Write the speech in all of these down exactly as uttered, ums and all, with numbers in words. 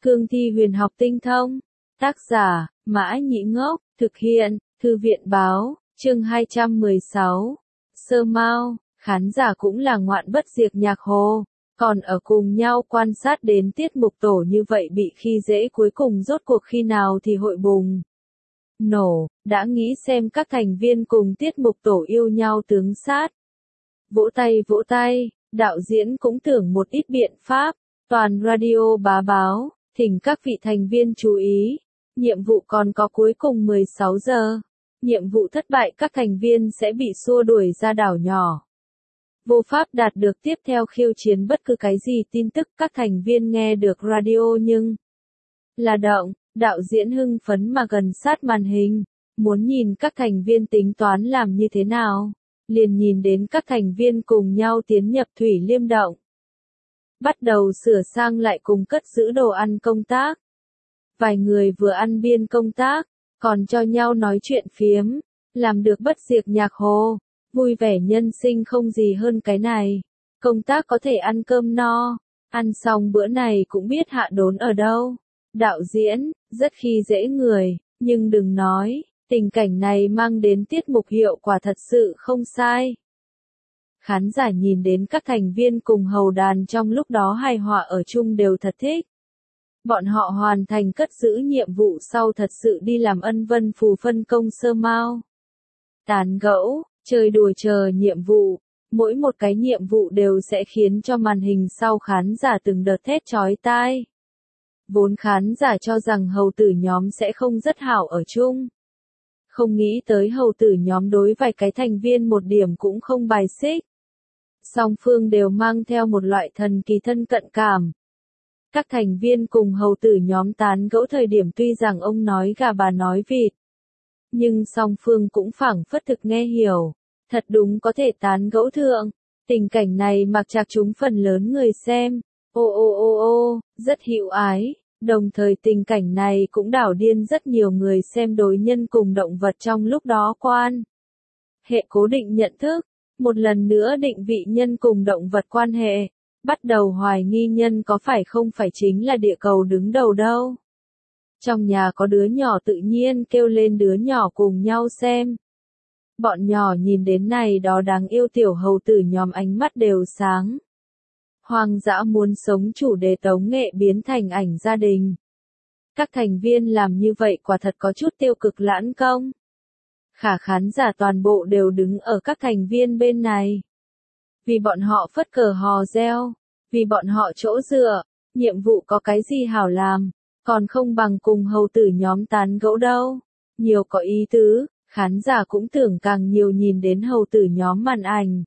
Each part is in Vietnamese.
Cương thi huyền học tinh thông. Tác giả, Mã Nhĩ Ngốc, thực hiện, Thư viện Báo, chương hai trăm mười sáu. Sơ Mao, khán giả cũng là ngoạn bất diệt nhạc hồ, còn ở cùng nhau quan sát đến tiết mục tổ như vậy bị khi dễ cuối cùng rốt cuộc khi nào thì hội bùng nổ, đã nghĩ xem các thành viên cùng tiết mục tổ yêu nhau tướng sát. Vỗ tay vỗ tay, đạo diễn cũng tưởng một ít biện pháp, toàn radio bá báo, thỉnh các vị thành viên chú ý, nhiệm vụ còn có cuối cùng mười sáu giờ. Nhiệm vụ thất bại các thành viên sẽ bị xua đuổi ra đảo nhỏ. Vô pháp đạt được tiếp theo khiêu chiến bất cứ cái gì tin tức các thành viên nghe được radio nhưng là động, đạo diễn hưng phấn mà gần sát màn hình, muốn nhìn các thành viên tính toán làm như thế nào, liền nhìn đến các thành viên cùng nhau tiến nhập Thủy Liêm động. Bắt đầu sửa sang lại cùng cất giữ đồ ăn công tác. Vài người vừa ăn biên công tác, còn cho nhau nói chuyện phiếm, làm được bất diệt nhạc hồ, vui vẻ nhân sinh không gì hơn cái này. Công tác có thể ăn cơm no, ăn xong bữa này cũng biết hạ đốn ở đâu. Đạo diễn, rất khi dễ người, nhưng đừng nói, tình cảnh này mang đến tiết mục hiệu quả thật sự không sai. Khán giả nhìn đến các thành viên cùng hầu đàn trong lúc đó hài hòa ở chung đều thật thích. Bọn họ hoàn thành cất giữ nhiệm vụ sau thật sự đi làm ân vân phù phân công Sơ Mao. Tán gẫu, chơi đùa chờ nhiệm vụ, mỗi một cái nhiệm vụ đều sẽ khiến cho màn hình sau khán giả từng đợt thét chói tai. Vốn khán giả cho rằng hầu tử nhóm sẽ không rất hảo ở chung. Không nghĩ tới hầu tử nhóm đối vài cái thành viên một điểm cũng không bài xích. Song phương đều mang theo một loại thần kỳ thân cận cảm. Các thành viên cùng hầu tử nhóm tán gẫu thời điểm tuy rằng ông nói gà bà nói vịt. Nhưng song phương cũng phảng phất thực nghe hiểu. Thật đúng có thể tán gẫu thượng. Tình cảnh này mặc chạc chúng phần lớn người xem. Ô ô ô ô, rất hữu ái. Đồng thời tình cảnh này cũng đảo điên rất nhiều người xem đối nhân cùng động vật trong lúc đó quan. Hệ cố định nhận thức. Một lần nữa định vị nhân cùng động vật quan hệ. Bắt đầu hoài nghi nhân có phải không phải chính là địa cầu đứng đầu đâu. Trong nhà có đứa nhỏ tự nhiên kêu lên đứa nhỏ cùng nhau xem. Bọn nhỏ nhìn đến này đó đáng yêu tiểu hầu tử nhóm ánh mắt đều sáng. Hoang dã muốn sống chủ đề tống nghệ biến thành ảnh gia đình. Các thành viên làm như vậy quả thật có chút tiêu cực lãng công. Khả khán giả toàn bộ đều đứng ở các thành viên bên này. Vì bọn họ phất cờ hò reo, vì bọn họ chỗ dựa, nhiệm vụ có cái gì hảo làm, còn không bằng cùng hầu tử nhóm tán gẫu đâu. Nhiều có ý tứ, khán giả cũng tưởng càng nhiều nhìn đến hầu tử nhóm màn ảnh.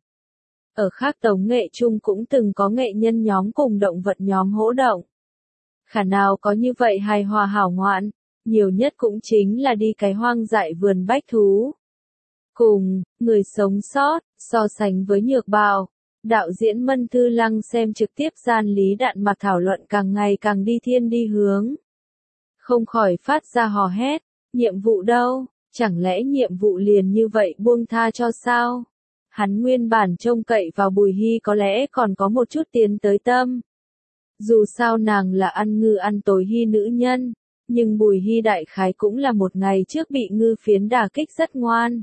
Ở khác tống nghệ chung cũng từng có nghệ nhân nhóm cùng động vật nhóm hỗ động. Khả nào có như vậy hài hòa hảo ngoạn, nhiều nhất cũng chính là đi cái hoang dại vườn bách thú. Cùng, người sống sót, so sánh với nhược bào. Đạo diễn Mân Thư Lăng xem trực tiếp gian lý đạn mà thảo luận càng ngày càng đi thiên đi hướng. Không khỏi phát ra hò hét, nhiệm vụ đâu, chẳng lẽ nhiệm vụ liền như vậy buông tha cho sao? Hắn nguyên bản trông cậy vào Bùi Hy có lẽ còn có một chút tiến tới tâm. Dù sao nàng là ăn ngư ăn tối Hy nữ nhân, nhưng Bùi Hy đại khái cũng là một ngày trước bị ngư phiến đả kích rất ngoan.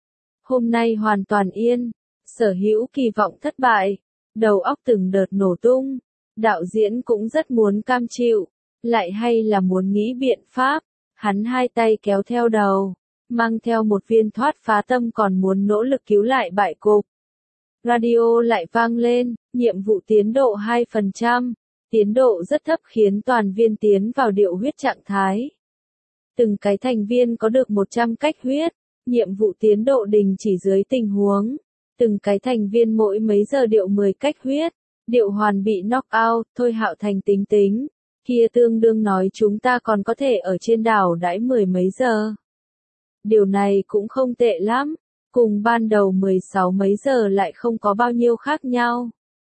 Hôm nay hoàn toàn yên. Sở hữu kỳ vọng thất bại, đầu óc từng đợt nổ tung, đạo diễn cũng rất muốn cam chịu, lại hay là muốn nghĩ biện pháp, hắn hai tay kéo theo đầu, mang theo một viên thoát phá tâm còn muốn nỗ lực cứu lại bại cục. Radio lại vang lên, nhiệm vụ tiến độ hai phần trăm, tiến độ rất thấp khiến toàn viên tiến vào điệu huyết trạng thái. Từng cái thành viên có được một trăm cách huyết, nhiệm vụ tiến độ đình chỉ dưới tình huống. Từng cái thành viên mỗi mấy giờ điệu mười cách huyết, điệu hoàn bị knock out, thôi Hạo Thành tính tính, kia tương đương nói chúng ta còn có thể ở trên đảo đãi mười mấy giờ. Điều này cũng không tệ lắm, cùng ban đầu mười sáu mấy giờ lại không có bao nhiêu khác nhau.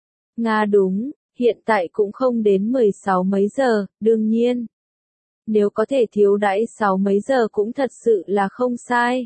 Nga đúng, hiện tại cũng không đến mười sáu mấy giờ, đương nhiên. Nếu có thể thiếu đãi sáu mấy giờ cũng thật sự là không sai.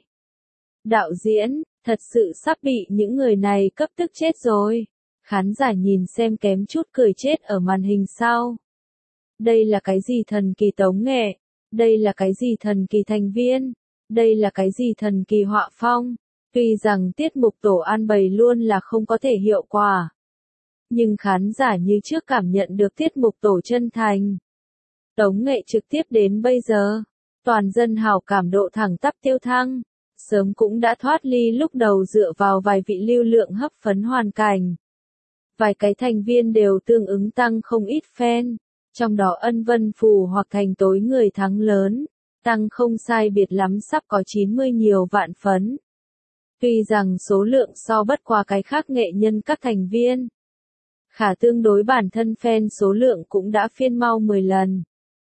Đạo diễn, thật sự sắp bị những người này cấp tức chết rồi. Khán giả nhìn xem kém chút cười chết ở màn hình sau. Đây là cái gì thần kỳ tống nghệ? Đây là cái gì thần kỳ thành viên? Đây là cái gì thần kỳ họa phong? Tuy rằng tiết mục tổ an bày luôn là không có thể hiệu quả. Nhưng khán giả như trước cảm nhận được tiết mục tổ chân thành. Tống nghệ trực tiếp đến bây giờ, toàn dân hào cảm độ thẳng tắp tiêu thăng. Sớm cũng đã thoát ly lúc đầu dựa vào vài vị lưu lượng hấp phấn hoàn cảnh. Vài cái thành viên đều tương ứng tăng không ít fan. Trong đó Ân Vân Phù hoặc thành tối người thắng lớn, tăng không sai biệt lắm sắp có chín mươi nhiều vạn phấn. Tuy rằng số lượng so bất qua cái khác nghệ nhân các thành viên. Khả tương đối bản thân fan số lượng cũng đã phiên mau mười lần.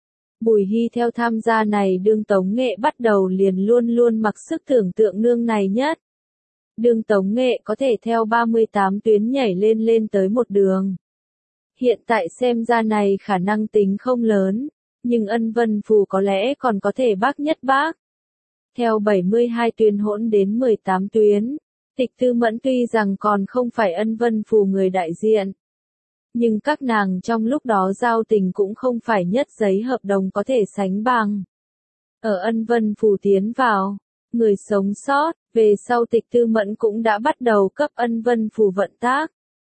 Bùi Hy theo tham gia này đương tống nghệ bắt đầu liền luôn luôn mặc sức tưởng tượng nương này nhất. Đương tống nghệ có thể theo ba mươi tám tuyến nhảy lên lên tới một đường. Hiện tại xem ra này khả năng tính không lớn, nhưng Ân Vân Phù có lẽ còn có thể bác nhất bác. Theo bảy mươi hai tuyến hỗn đến mười tám tuyến, Tịch Tư Mẫn tuy rằng còn không phải Ân Vân Phù người đại diện. Nhưng các nàng trong lúc đó giao tình cũng không phải nhất giấy hợp đồng có thể sánh bằng. Ở Ân Vân Phù tiến vào, người sống sót, về sau Tịch Tư Mẫn cũng đã bắt đầu cấp Ân Vân Phù vận tác.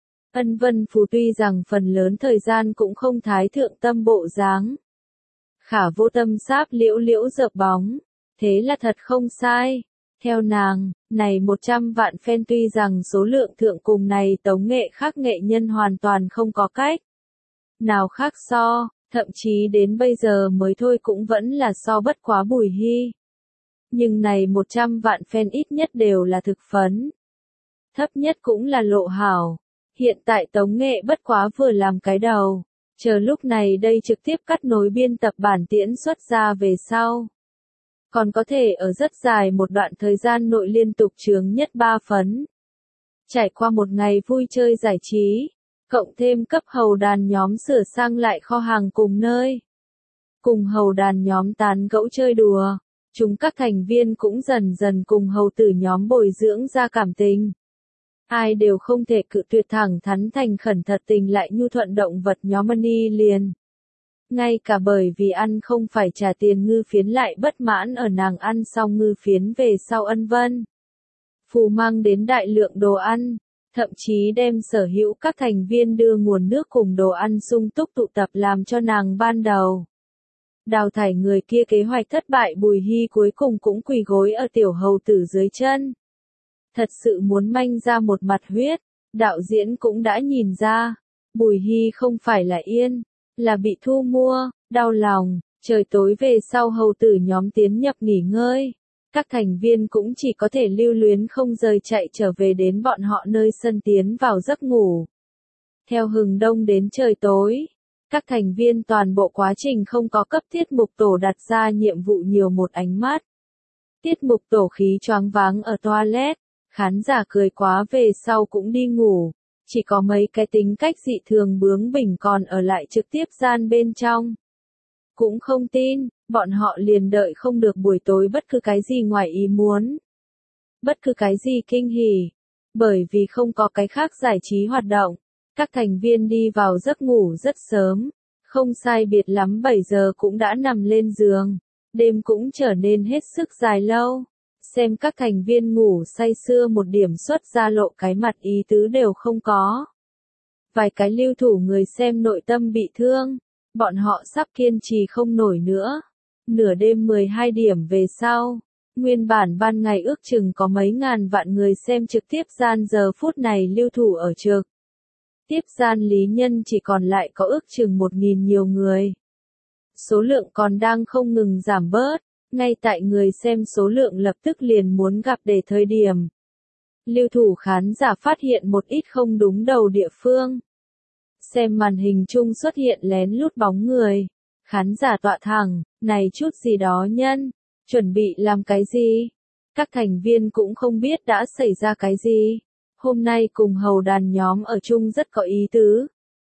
Ân Vân Phù tuy rằng phần lớn thời gian cũng không thái thượng tâm bộ dáng. Khả vô tâm sáp liễu liễu dợp bóng, thế là thật không sai. Theo nàng, này một trăm vạn fan tuy rằng số lượng thượng cùng này tống nghệ khác nghệ nhân hoàn toàn không có cách nào khác so, thậm chí đến bây giờ mới thôi cũng vẫn là so bất quá Bùi Hy. Nhưng này một trăm vạn fan ít nhất đều là thực phấn. Thấp nhất cũng là Lộ Hảo. Hiện tại tống nghệ bất quá vừa làm cái đầu, chờ lúc này đây trực tiếp cắt nối biên tập bản tiễn xuất ra về sau. Còn có thể ở rất dài một đoạn thời gian nội liên tục chướng nhất ba phấn. Trải qua một ngày vui chơi giải trí, cộng thêm cấp hầu đàn nhóm sửa sang lại kho hàng cùng nơi. Cùng hầu đàn nhóm tán gẫu chơi đùa, chúng các thành viên cũng dần dần cùng hầu tử nhóm bồi dưỡng ra cảm tình. Ai đều không thể cự tuyệt thẳng thắn thành khẩn thật tình lại nhu thuận động vật nhóm Money liền. Ngay cả bởi vì ăn không phải trả tiền ngư phiến lại bất mãn ở nàng ăn xong ngư phiến về sau Ân Vân Phù mang đến đại lượng đồ ăn, thậm chí đem sở hữu các thành viên đưa nguồn nước cùng đồ ăn sung túc tụ tập làm cho nàng ban đầu. Đào thải người kia kế hoạch thất bại Bùi Hy cuối cùng cũng quỳ gối ở tiểu hầu tử dưới chân. Thật sự muốn manh ra một mặt huyết, đạo diễn cũng đã nhìn ra, Bùi Hy không phải là yên, là bị thu mua, đau lòng, trời tối về sau hầu tử nhóm tiến nhập nghỉ ngơi. Các thành viên cũng chỉ có thể lưu luyến không rời chạy trở về đến bọn họ nơi sân tiến vào giấc ngủ. Theo hừng đông đến trời tối, các thành viên toàn bộ quá trình không có cấp tiết mục tổ đặt ra nhiệm vụ nhiều một ánh mắt. Tiết mục tổ khí choáng váng ở toilet, khán giả cười quá về sau cũng đi ngủ, chỉ có mấy cái tính cách dị thường bướng bỉnh còn ở lại trực tiếp gian bên trong. Cũng không tin, bọn họ liền đợi không được buổi tối bất cứ cái gì ngoài ý muốn. Bất cứ cái gì kinh hỉ. Bởi vì không có cái khác giải trí hoạt động, các thành viên đi vào giấc ngủ rất sớm, không sai biệt lắm bảy giờ cũng đã nằm lên giường, đêm cũng trở nên hết sức dài lâu. Xem các thành viên ngủ say sưa một điểm xuất ra lộ cái mặt ý tứ đều không có. Vài cái lưu thủ người xem nội tâm bị thương, bọn họ sắp kiên trì không nổi nữa. Nửa đêm mười hai điểm về sau, nguyên bản ban ngày ước chừng có mấy ngàn vạn người xem trực tiếp gian giờ phút này lưu thủ ở trực. Tiếp gian lý nhân chỉ còn lại có ước chừng một nghìn nhiều người. Số lượng còn đang không ngừng giảm bớt, ngay tại người xem số lượng lập tức liền muốn gặp để thời điểm. Lưu thủ khán giả phát hiện một ít không đúng đầu địa phương. Xem màn hình chung xuất hiện lén lút bóng người. Khán giả tọa thẳng, này chút gì đó nhân, chuẩn bị làm cái gì? Các thành viên cũng không biết đã xảy ra cái gì. Hôm nay cùng hầu đàn nhóm ở chung rất có ý tứ.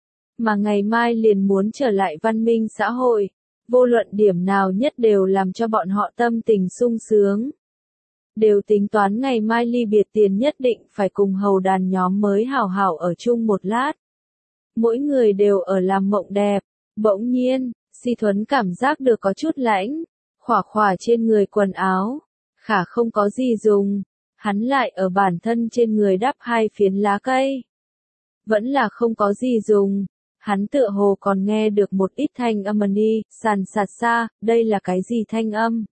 Mà ngày mai liền muốn trở lại văn minh xã hội. Vô luận điểm nào nhất đều làm cho bọn họ tâm tình sung sướng. Đều tính toán ngày mai ly biệt tiền nhất định phải cùng hầu đàn nhóm mới hảo hảo ở chung một lát. Mỗi người đều ở làm mộng đẹp. Bỗng nhiên, Si Thuấn cảm giác được có chút lãnh, khỏa khỏa trên người quần áo, khả không có gì dùng, hắn lại ở bản thân trên người đắp hai phiến lá cây. Vẫn là không có gì dùng, hắn tựa hồ còn nghe được một ít thanh âm đi, sàn sạt xa, đây là cái gì thanh âm?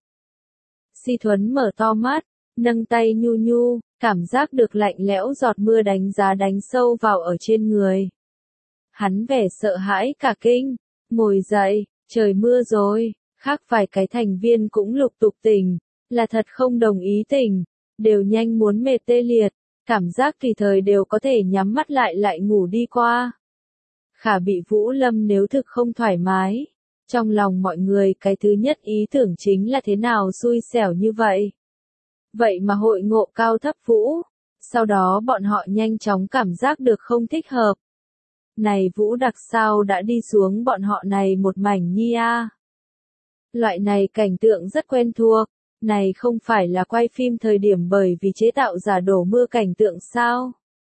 Si Thuấn mở to mắt, nâng tay nhu nhu, cảm giác được lạnh lẽo giọt mưa đánh giá đánh sâu vào ở trên người. Hắn vẻ sợ hãi cả kinh, ngồi dậy, trời mưa rồi, khác vài cái thành viên cũng lục tục tỉnh, là thật không đồng ý tỉnh, đều nhanh muốn mệt tê liệt, cảm giác tùy thời đều có thể nhắm mắt lại lại ngủ đi qua. Khả bị Vũ Lâm nếu thực không thoải mái, trong lòng mọi người cái thứ nhất ý tưởng chính là thế nào xui xẻo như vậy. Vậy mà hội ngộ cao thấp Vũ, sau đó bọn họ nhanh chóng cảm giác được không thích hợp. Này Vũ Đặc sao đã đi xuống bọn họ này một mảnh nhi a. Loại này cảnh tượng rất quen thuộc, này không phải là quay phim thời điểm bởi vì chế tạo giả đổ mưa cảnh tượng sao?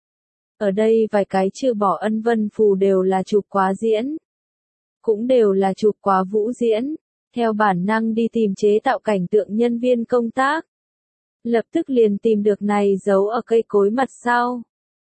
Ở đây vài cái trừ bỏ Ân Vân Phù đều là chụp quá diễn. Cũng đều là chụp quá Vũ diễn, theo bản năng đi tìm chế tạo cảnh tượng nhân viên công tác. Lập tức liền tìm được này giấu ở cây cối mặt sau.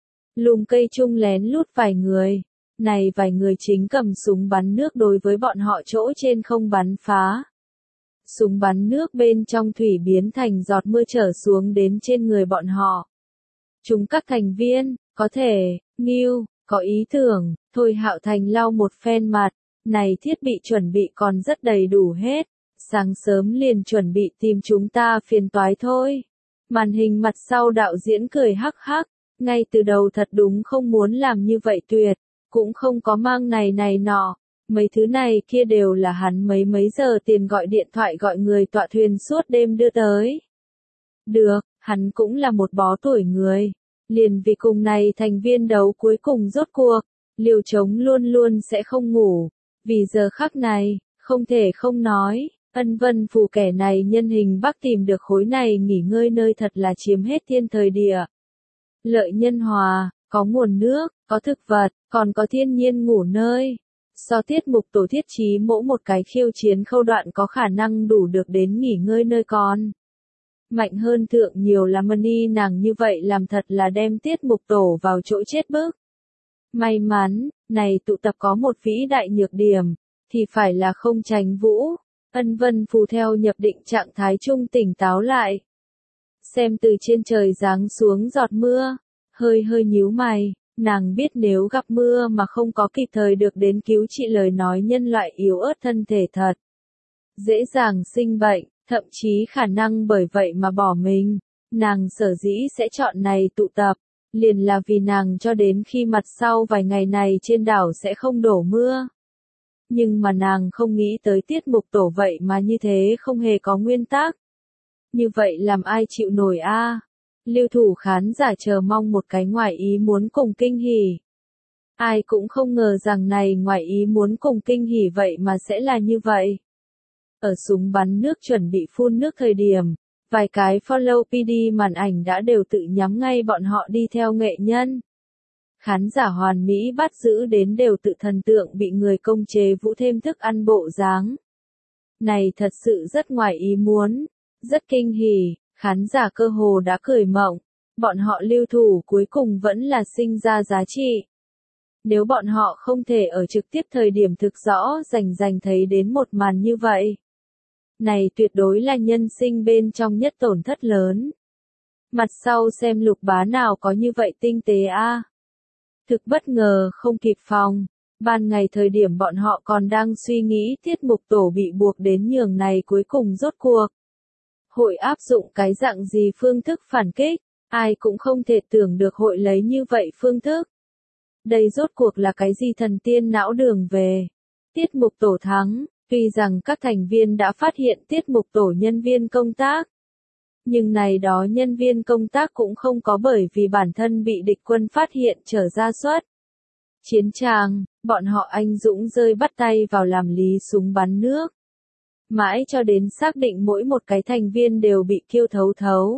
Lùm cây chung lén lút vài người, này vài người chính cầm súng bắn nước đối với bọn họ chỗ trên không bắn phá. Súng bắn nước bên trong thủy biến thành giọt mưa trở xuống đến trên người bọn họ. Chúng các thành viên, có thể, nghiêu, có ý tưởng, Thôi Hạo Thành lau một phen mặt, này thiết bị chuẩn bị còn rất đầy đủ hết, sáng sớm liền chuẩn bị tìm chúng ta phiền toái thôi. Màn hình mặt sau đạo diễn cười hắc hắc, ngay từ đầu thật đúng không muốn làm như vậy tuyệt, cũng không có mang này này nọ, mấy thứ này kia đều là hắn mấy mấy giờ tiền gọi điện thoại gọi người tọa thuyền suốt đêm đưa tới. Được, hắn cũng là một bó tuổi người, liền vì cùng này thành viên đấu cuối cùng rốt cuộc, liều trống luôn luôn sẽ không ngủ, vì giờ khắc này, không thể không nói. Ân Vân Phù kẻ này nhân hình Bắc tìm được khối này nghỉ ngơi nơi thật là chiếm hết thiên thời địa. Lợi nhân hòa, có nguồn nước, có thực vật, còn có thiên nhiên ngủ nơi. So tiết mục tổ thiết trí mỗi một cái khiêu chiến khâu đoạn có khả năng đủ được đến nghỉ ngơi nơi con. Mạnh hơn thượng nhiều là Money nàng như vậy làm thật là đem tiết mục tổ vào chỗ chết bức. May mắn, này tụ tập có một vĩ đại nhược điểm, thì phải là không tránh Vũ. Ân Vân Phù theo nhập định trạng thái trung tỉnh táo lại. Xem từ trên trời giáng xuống giọt mưa, hơi hơi nhíu mày, nàng biết nếu gặp mưa mà không có kịp thời được đến cứu trị lời nói nhân loại yếu ớt thân thể thật. Dễ dàng sinh bệnh, thậm chí khả năng bởi vậy mà bỏ mình, nàng sở dĩ sẽ chọn này tụ tập, liền là vì nàng cho đến khi mặt sau vài ngày này trên đảo sẽ không đổ mưa. Nhưng mà nàng không nghĩ tới tiết mục tổ vậy mà như thế không hề có nguyên tắc. Như vậy làm ai chịu nổi a? À? Lưu thủ khán giả chờ mong một cái ngoài ý muốn cùng kinh hỉ. Ai cũng không ngờ rằng này ngoài ý muốn cùng kinh hỉ vậy mà sẽ là như vậy. Ở súng bắn nước chuẩn bị phun nước thời điểm, vài cái follow pê đê màn ảnh đã đều tự nhắm ngay bọn họ đi theo nghệ nhân. Khán giả hoàn mỹ bắt giữ đến đều tự thần tượng bị người công chế Vũ thêm thức ăn bộ dáng. Này thật sự rất ngoài ý muốn, rất kinh hỉ, khán giả cơ hồ đã cười mộng, bọn họ lưu thủ cuối cùng vẫn là sinh ra giá trị. Nếu bọn họ không thể ở trực tiếp thời điểm thực rõ rành rành thấy đến một màn như vậy. Này tuyệt đối là nhân sinh bên trong nhất tổn thất lớn. Mặt sau xem Lục Bá nào có như vậy tinh tế a. À? Thực bất ngờ không kịp phòng, ban ngày thời điểm bọn họ còn đang suy nghĩ tiết mục tổ bị buộc đến nhường này cuối cùng rốt cuộc. Hội áp dụng cái dạng gì phương thức phản kích, ai cũng không thể tưởng được hội lấy như vậy phương thức. Đây rốt cuộc là cái gì thần tiên não đường về. Tiết mục tổ thắng, tuy rằng các thành viên đã phát hiện tiết mục tổ nhân viên công tác. Nhưng này đó nhân viên công tác cũng không có bởi vì bản thân bị địch quân phát hiện trở ra suất. Chiến tràng, bọn họ anh dũng rơi bắt tay vào làm lý súng bắn nước. Mãi cho đến xác định mỗi một cái thành viên đều bị kiêu thấu thấu.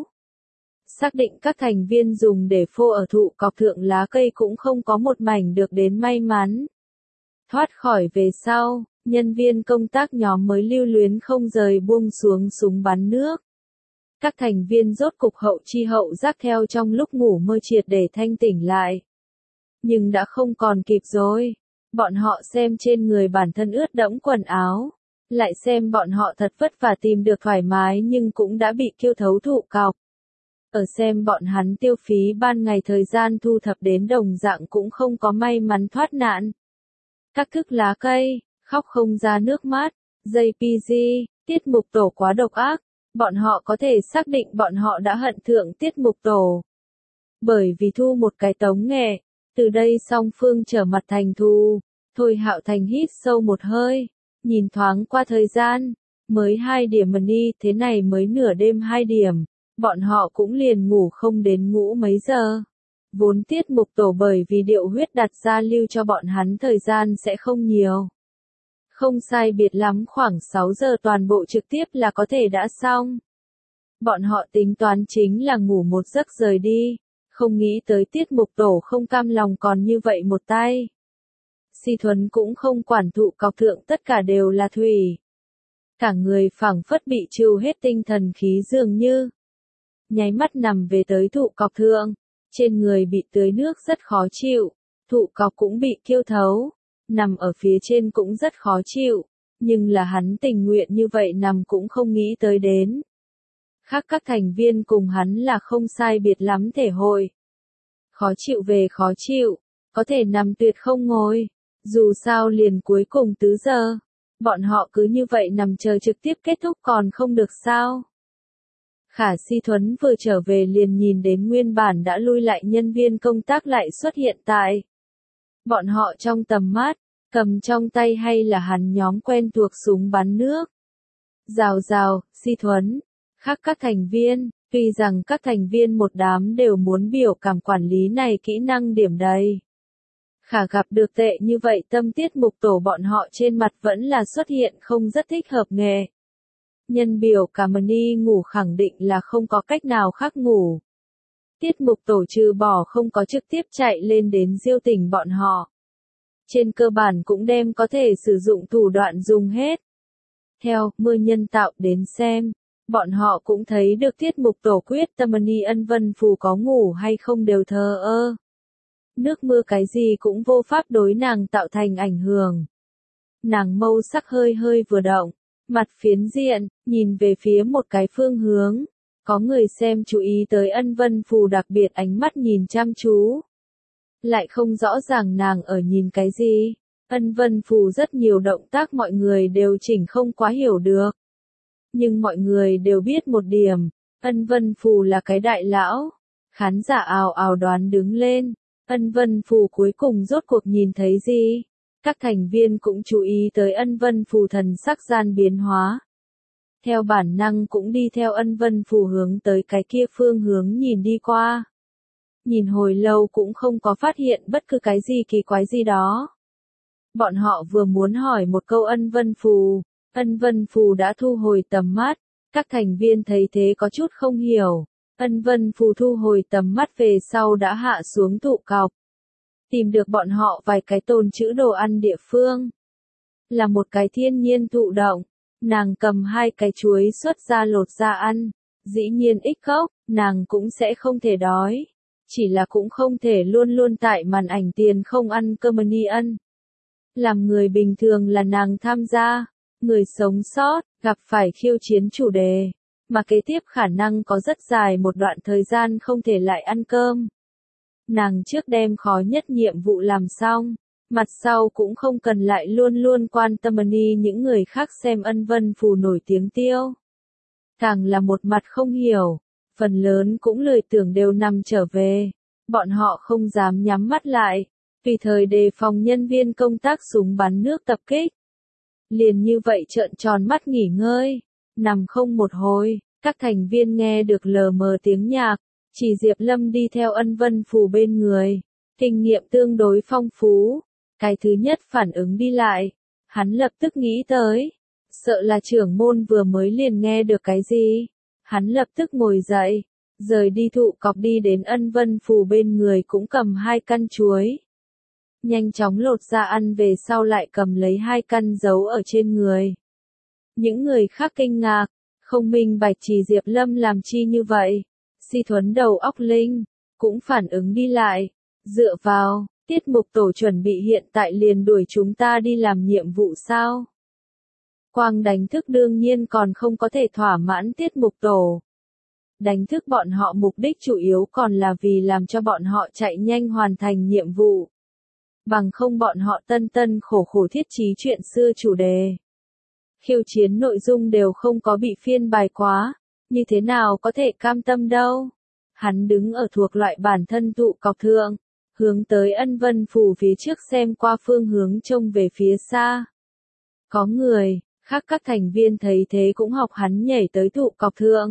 Xác định các thành viên dùng để phô ở thụ cọc thượng lá cây cũng không có một mảnh được đến may mắn. Thoát khỏi về sau, Nhân viên công tác nhóm mới lưu luyến không rời buông xuống súng bắn nước. Các thành viên rốt cục hậu chi hậu giác theo trong lúc ngủ mơ triệt để thanh tỉnh lại. Nhưng đã không còn kịp rồi. Bọn họ xem trên người bản thân ướt đẫm quần áo. Lại xem bọn họ thật vất vả tìm được thoải mái nhưng cũng đã bị kiêu thấu thụ cọc. Ở xem bọn hắn tiêu phí ban ngày thời gian thu thập đến đồng dạng cũng không có may mắn thoát nạn. Các thức lá cây, khóc không ra nước mắt, gi pê giê, tiết mục tổ quá độc ác. Bọn họ có thể xác định bọn họ đã hận thượng tiết mục tổ. Bởi vì thu một cái tống nghệ, từ đây song phương trở mặt thành thù. Thôi Hạo Thành hít sâu một hơi, nhìn thoáng qua thời gian, mới hai điểm mà đi, thế này mới nửa đêm hai điểm, bọn họ cũng liền ngủ không đến ngủ mấy giờ. Vốn tiết mục tổ bởi vì điệu huyết đặt ra lưu cho bọn hắn thời gian sẽ không nhiều. Không sai biệt lắm khoảng sáu giờ toàn bộ trực tiếp là có thể đã xong. Bọn họ tính toán chính là ngủ một giấc rời đi, không nghĩ tới tiết mục tổ không cam lòng còn như vậy một tay. Si Thuấn cũng không quản thụ cọc thượng tất cả đều là thủy. Cả người phảng phất bị trừ hết tinh thần khí dường như. Nháy mắt nằm về tới thụ cọc thượng, trên người bị tưới nước rất khó chịu, thụ cọc cũng bị kiêu thấu, nằm ở phía trên cũng rất khó chịu, nhưng là hắn tình nguyện như vậy nằm cũng không nghĩ tới đến. Khác các thành viên cùng hắn là không sai biệt lắm thể hội. Khó chịu về khó chịu, có thể nằm tuyệt không ngồi. Dù sao liền cuối cùng tứ giờ, bọn họ cứ như vậy nằm chờ trực tiếp kết thúc còn không được sao. Khả Si Thuấn vừa trở về liền nhìn đến nguyên bản đã lui lại nhân viên công tác lại xuất hiện tại. Bọn họ trong tầm mắt, cầm trong tay hay là hắn nhóm quen thuộc súng bắn nước. Rào rào, Si Thuấn, khác các thành viên, tuy rằng các thành viên một đám đều muốn biểu cảm quản lý này kỹ năng điểm đầy. Khả gặp được tệ như vậy tâm tiết mục tổ bọn họ trên mặt vẫn là xuất hiện không rất thích hợp nghề. Nhân biểu cả Mani ngủ khẳng định là không có cách nào khác ngủ. Tiết mục tổ trừ bỏ không có trực tiếp chạy lên đến diêu tỉnh bọn họ. Trên cơ bản cũng đem có thể sử dụng thủ đoạn dùng hết. Theo mưa nhân tạo đến xem, bọn họ cũng thấy được tiết mục tổ quyết tâm Mani Ân Vân Phù có ngủ hay không đều thờ ơ. Nước mưa cái gì cũng vô pháp đối nàng tạo thành ảnh hưởng. Nàng mâu sắc hơi hơi vừa động, mặt phiến diện, nhìn về phía một cái phương hướng. Có người xem chú ý tới Ân Vân Phù đặc biệt ánh mắt nhìn chăm chú. Lại không rõ ràng nàng ở nhìn cái gì. Ân Vân Phù rất nhiều động tác mọi người đều chỉnh không quá hiểu được. Nhưng mọi người đều biết một điểm, Ân Vân Phù là cái đại lão. Khán giả ào ào đoán đứng lên. Ân Vân Phù cuối cùng rốt cuộc nhìn thấy gì? Các thành viên cũng chú ý tới Ân Vân Phù thần sắc gian biến hóa. Theo bản năng cũng đi theo Ân Vân Phù hướng tới cái kia phương hướng nhìn đi qua. Nhìn hồi lâu cũng không có phát hiện bất cứ cái gì kỳ quái gì đó. Bọn họ vừa muốn hỏi một câu Ân Vân Phù, Ân Vân Phù đã thu hồi tầm mắt. Các thành viên thấy thế có chút không hiểu. Ân Vân Phù thu hồi tầm mắt về sau đã hạ xuống thụ cọc. Tìm được bọn họ vài cái tồn trữ đồ ăn địa phương. Là một cái thiên nhiên thụ động. Nàng cầm hai cái chuối xuất ra lột ra ăn. Dĩ nhiên ích cốc, nàng cũng sẽ không thể đói. Chỉ là cũng không thể luôn luôn tại màn ảnh tiền không ăn cơm ni ân. Làm người bình thường là nàng tham gia. Người sống sót, gặp phải khiêu chiến chủ đề. Mà kế tiếp khả năng có rất dài một đoạn thời gian không thể lại ăn cơm. Nàng trước đem khó nhất nhiệm vụ làm xong, mặt sau cũng không cần lại luôn luôn quan tâm ni những người khác xem Ân Vân Phù nổi tiếng tiêu. Càng là một mặt không hiểu, phần lớn cũng lười tưởng đều nằm trở về, bọn họ không dám nhắm mắt lại, tùy thời đề phòng nhân viên công tác súng bắn nước tập kích. Liền như vậy trợn tròn mắt nghỉ ngơi. Nằm không một hồi, các thành viên nghe được lờ mờ tiếng nhạc, chỉ Diệp Lâm đi theo Ân Vân Phù bên người, kinh nghiệm tương đối phong phú. Cái thứ nhất phản ứng đi lại, hắn lập tức nghĩ tới, sợ là trưởng môn vừa mới liền nghe được cái gì. Hắn lập tức ngồi dậy, rời đi thụ cọc đi đến Ân Vân Phù bên người cũng cầm hai căn chuối. nhanh chóng lột ra ăn về sau lại cầm lấy hai căn giấu ở trên người. Những người khác kinh ngạc, không minh bạch Trì Diệp Lâm làm chi như vậy. Si Thuấn đầu óc linh, cũng phản ứng đi lại, dựa vào, tiết mục tổ chuẩn bị hiện tại liền đuổi chúng ta đi làm nhiệm vụ sao? Quang đánh thức đương nhiên còn không có thể thỏa mãn tiết mục tổ. Đánh thức bọn họ mục đích chủ yếu còn là vì làm cho bọn họ chạy nhanh hoàn thành nhiệm vụ. Bằng không bọn họ tân tân khổ khổ thiết trí chuyện xưa chủ đề. Khiêu chiến nội dung đều không có bị phiên bài quá, như thế nào có thể cam tâm đâu. Hắn đứng ở thuộc loại bản thân tụ cọc thượng, hướng tới Ân Vân Phủ phía trước xem qua phương hướng trông về phía xa. Có người, khác các thành viên thấy thế cũng học hắn nhảy tới tụ cọc thượng.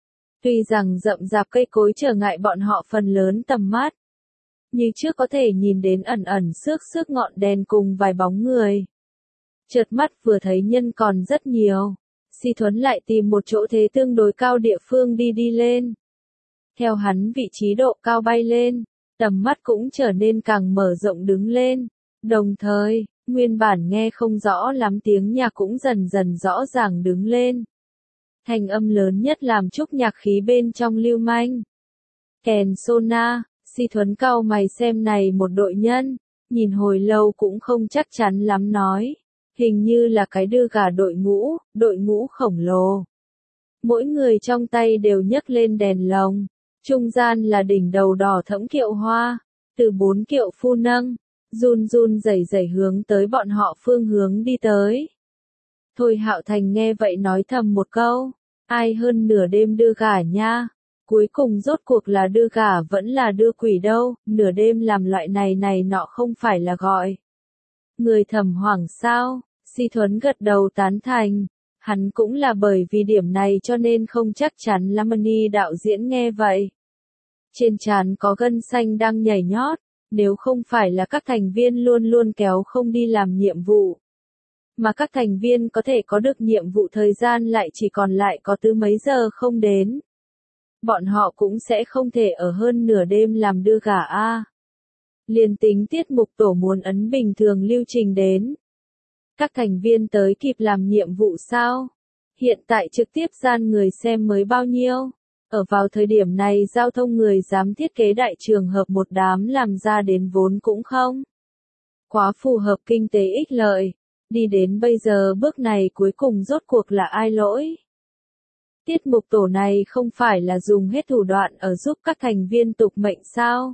Tuy rằng rậm rạp cây cối trở ngại bọn họ phần lớn tầm mắt, như trước có thể nhìn đến ẩn ẩn xước xước ngọn đèn cùng vài bóng người. Chợt mắt vừa thấy nhân còn rất nhiều, Si Thuấn lại tìm một chỗ thế tương đối cao địa phương đi đi lên. Theo hắn vị trí độ cao bay lên, tầm mắt cũng trở nên càng mở rộng đứng lên. Đồng thời, nguyên bản nghe không rõ lắm tiếng nhạc cũng dần dần rõ ràng đứng lên. Thanh âm lớn nhất làm chúc nhạc khí bên trong lưu manh. Kèn Sona, Si Thuấn cau mày xem này một đội nhân, nhìn hồi lâu cũng không chắc chắn lắm nói. Hình như là cái đưa gà đội ngũ, đội ngũ khổng lồ. Mỗi người trong tay đều nhấc lên đèn lồng, trung gian là đỉnh đầu đỏ thẫm kiệu hoa, từ bốn kiệu phu nâng, run run rẩy rẩy hướng tới bọn họ phương hướng đi tới. Thôi Hạo Thành nghe vậy nói thầm một câu, ai hơn nửa đêm đưa gà nha, cuối cùng rốt cuộc là đưa gà vẫn là đưa quỷ đâu, nửa đêm làm loại này này nọ không phải là gọi. Người thầm hoảng sao? Si Thuấn gật đầu tán thành, hắn cũng là bởi vì điểm này cho nên không chắc chắn Lamani đạo diễn nghe vậy. Trên trán có gân xanh đang nhảy nhót, nếu không phải là các thành viên luôn luôn kéo không đi làm nhiệm vụ. Mà các thành viên có thể có được nhiệm vụ thời gian lại chỉ còn lại có từ mấy giờ không đến. Bọn họ cũng sẽ không thể ở hơn nửa đêm làm đưa gà A. Liên tính tiết mục tổ muốn ấn bình thường lưu trình đến. Các thành viên tới kịp làm nhiệm vụ sao? Hiện tại trực tiếp gian người xem mới bao nhiêu? Ở vào thời điểm này giao thông người dám thiết kế đại trường hợp một đám làm ra đến vốn cũng không. Quá phù hợp kinh tế ích lợi. Đi đến bây giờ bước này cuối cùng rốt cuộc là ai lỗi? Tiết mục tổ này không phải là dùng hết thủ đoạn ở giúp các thành viên tục mệnh sao?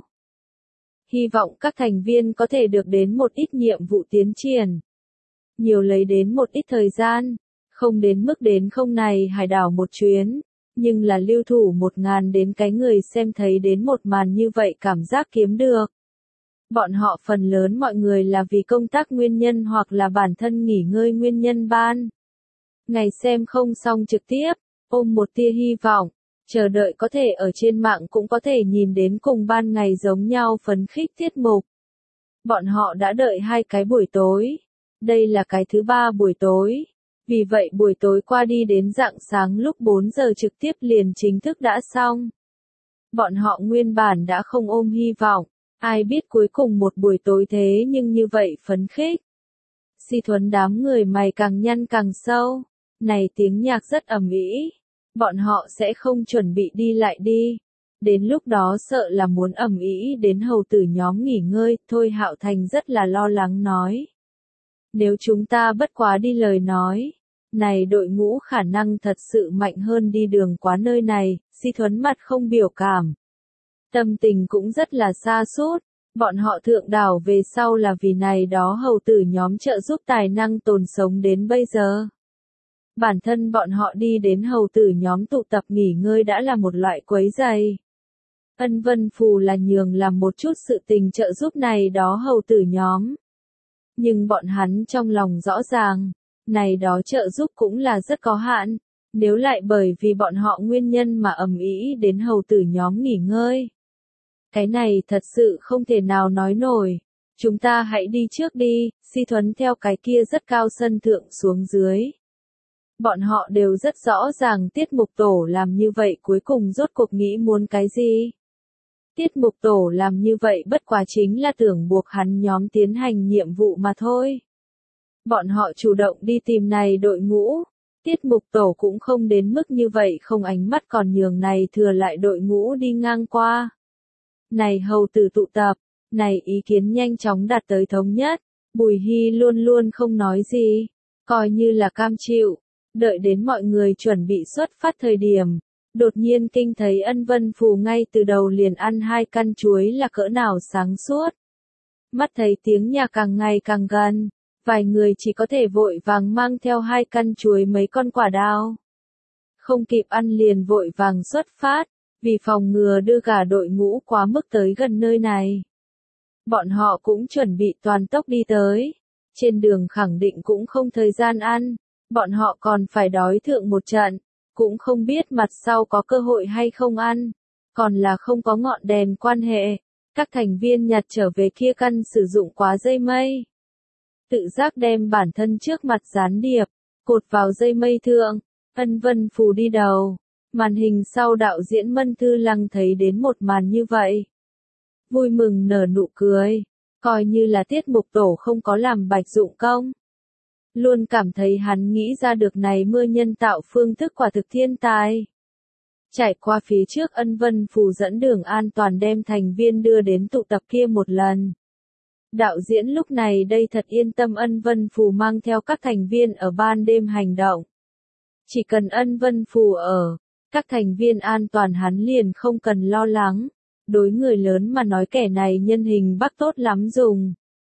Hy vọng các thành viên có thể được đến một ít nhiệm vụ tiến triển. Nhiều lấy đến một ít thời gian, không đến mức đến không này hải đảo một chuyến, nhưng là lưu thủ một ngàn đến cái người xem thấy đến một màn như vậy cảm giác kiếm được. Bọn họ phần lớn mọi người là vì công tác nguyên nhân hoặc là bản thân nghỉ ngơi nguyên nhân ban. Ngày xem không xong trực tiếp, ôm một tia hy vọng, chờ đợi có thể ở trên mạng cũng có thể nhìn đến cùng ban ngày giống nhau phấn khích tiết mục. Bọn họ đã đợi hai cái buổi tối. Đây là cái thứ ba buổi tối. Vì vậy buổi tối qua đi đến rạng sáng lúc bốn giờ trực tiếp liền chính thức đã xong. Bọn họ nguyên bản đã không ôm hy vọng. Ai biết cuối cùng một buổi tối thế nhưng như vậy phấn khích. Si Thuấn đám người mày càng nhăn càng sâu. Này tiếng nhạc rất ầm ĩ. Bọn họ sẽ không chuẩn bị đi lại đi. Đến lúc đó sợ là muốn ầm ĩ đến hầu tử nhóm nghỉ ngơi. Thôi Hạo Thành rất là lo lắng nói. Nếu chúng ta bất quá đi lời nói. Này đội ngũ khả năng thật sự mạnh hơn đi đường quá nơi này. Si Thuấn mặt không biểu cảm. Tâm tình cũng rất là xa sút. Bọn họ thượng đảo về sau là vì này đó hầu tử nhóm trợ giúp tài năng tồn sống đến bây giờ. Bản thân bọn họ đi đến hầu tử nhóm tụ tập nghỉ ngơi đã là một loại quấy rầy. Ân Vân Phù là nhường làm một chút sự tình trợ giúp này đó hầu tử nhóm. Nhưng bọn hắn trong lòng rõ ràng, này đó trợ giúp cũng là rất có hạn, nếu lại bởi vì bọn họ nguyên nhân mà ầm ĩ đến hầu tử nhóm nghỉ ngơi. Cái này thật sự không thể nào nói nổi. Chúng ta hãy đi trước đi, Si Thuấn theo cái kia rất cao sân thượng xuống dưới. Bọn họ đều rất rõ ràng tiết mục tổ làm như vậy cuối cùng rốt cuộc nghĩ muốn cái gì. Tiết mục tổ làm như vậy bất quá chính là tưởng buộc hắn nhóm tiến hành nhiệm vụ mà thôi. Bọn họ chủ động đi tìm này đội ngũ, tiết mục tổ cũng không đến mức như vậy không ánh mắt còn nhường này thừa lại đội ngũ đi ngang qua. Này hầu tử tụ tập, này ý kiến nhanh chóng đạt tới thống nhất, Bùi Hy luôn luôn không nói gì, coi như là cam chịu, đợi đến mọi người chuẩn bị xuất phát thời điểm. Đột nhiên kinh thấy Ân Vân Phù ngay từ đầu liền ăn hai căn chuối là cỡ nào sáng suốt. Mắt thấy tiếng nhà càng ngày càng gần, vài người chỉ có thể vội vàng mang theo hai căn chuối mấy con quả đào. Không kịp ăn liền vội vàng xuất phát, vì phòng ngừa đưa cả đội ngũ quá mức tới gần nơi này. Bọn họ cũng chuẩn bị toàn tốc đi tới, trên đường khẳng định cũng không thời gian ăn, bọn họ còn phải đói thượng một trận. Cũng không biết mặt sau có cơ hội hay không ăn, còn là không có ngọn đèn quan hệ, các thành viên nhặt trở về kia căn sử dụng quá dây mây. Tự giác đem bản thân trước mặt gián điệp, cột vào dây mây thượng, Ân Vân Phù đi đầu, màn hình sau đạo diễn Mân Thư Lăng thấy đến một màn như vậy. Vui mừng nở nụ cười, coi như là tiết mục tổ không có làm bạch dụng công. Luôn cảm thấy hắn nghĩ ra được này mưa nhân tạo phương thức quả thực thiên tài. Trải qua phía trước Ân Vân Phù dẫn đường an toàn đem thành viên đưa đến tụ tập kia một lần. Đạo diễn lúc này đây thật yên tâm Ân Vân Phù mang theo các thành viên ở ban đêm hành động. Chỉ cần Ân Vân Phù ở, các thành viên an toàn hắn liền không cần lo lắng. Đối người lớn mà nói kẻ này nhân hình Bắc tốt lắm dùng.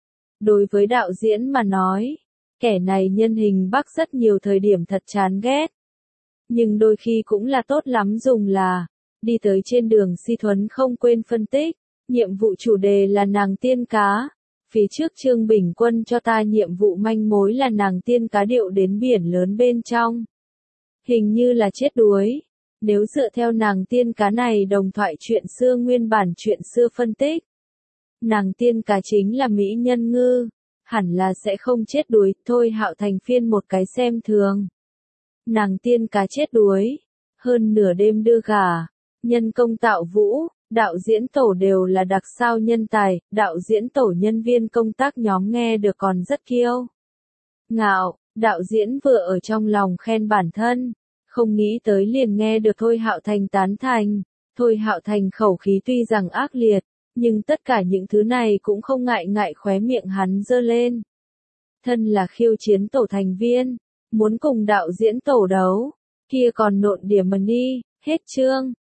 Đối với đạo diễn mà nói, kẻ này nhân hình Bắc rất nhiều thời điểm thật chán ghét. Nhưng đôi khi cũng là tốt lắm dùng là, đi tới trên đường Si Thuấn không quên phân tích, nhiệm vụ chủ đề là nàng tiên cá. Phía trước Trương Bình Quân cho ta nhiệm vụ manh mối là nàng tiên cá điệu đến biển lớn bên trong. Hình như là chết đuối. Nếu dựa theo nàng tiên cá này đồng thoại chuyện xưa nguyên bản chuyện xưa phân tích, nàng tiên cá chính là mỹ nhân ngư. Hẳn là sẽ không chết đuối, thôi Hạo Thành phiên một cái xem thường. Nàng tiên cá chết đuối, hơn nửa đêm đưa gà, nhân công tạo vũ, đạo diễn tổ đều là đặc sao nhân tài, đạo diễn tổ nhân viên công tác nhóm nghe được còn rất kiêu ngạo, đạo diễn vừa ở trong lòng khen bản thân, không nghĩ tới liền nghe được Thôi Hạo Thành tán thành, Thôi Hạo Thành khẩu khí tuy rằng ác liệt, nhưng tất cả những thứ này cũng không ngại ngại khóe miệng hắn giơ lên. Thân là khiêu chiến tổ thành viên, muốn cùng đạo diễn tổ đấu, kia còn nộn điểm mà đi, hết chương.